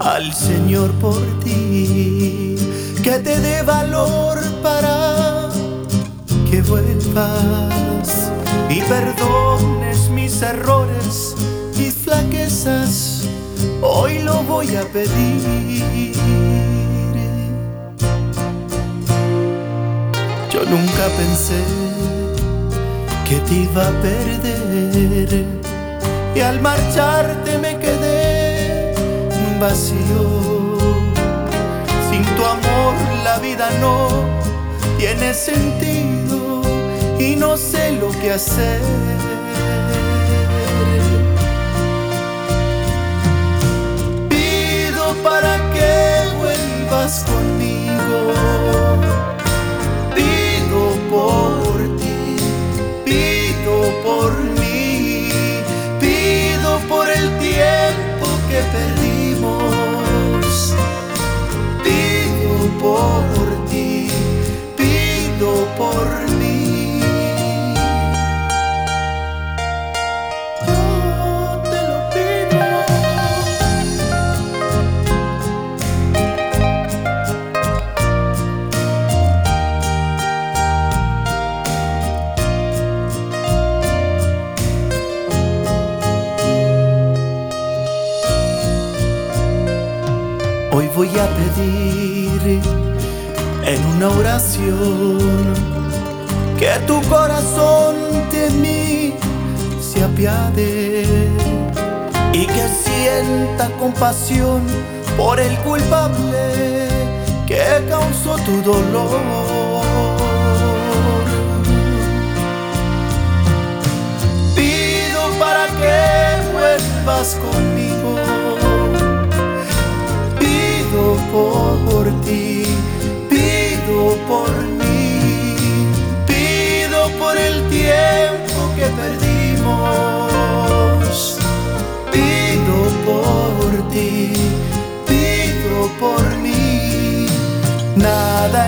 al Señor por ti, que te dé valor para que vuelvas y perdones mis errores y flaquezas. Hoy lo voy a pedir. Yo nunca pensé que te iba a perder, y al marcharte me quedé vacío. Sin tu amor la vida no tiene sentido y no sé lo que hacer. Pido para que vuelvas conmigo, pido por ti, pido por mí, pido por el tiempo que perdimos, pido por ti, pido por mí. Yo te lo pido. Hoy voy a pedir en una oración que tu corazón de mí se apiade y que sienta compasión por el culpable que causó tu dolor. Pido para que vuelvas conmigo, pido por ti, pido por mí, pido por el tiempo que perdimos, pido por ti, pido por mí. Nada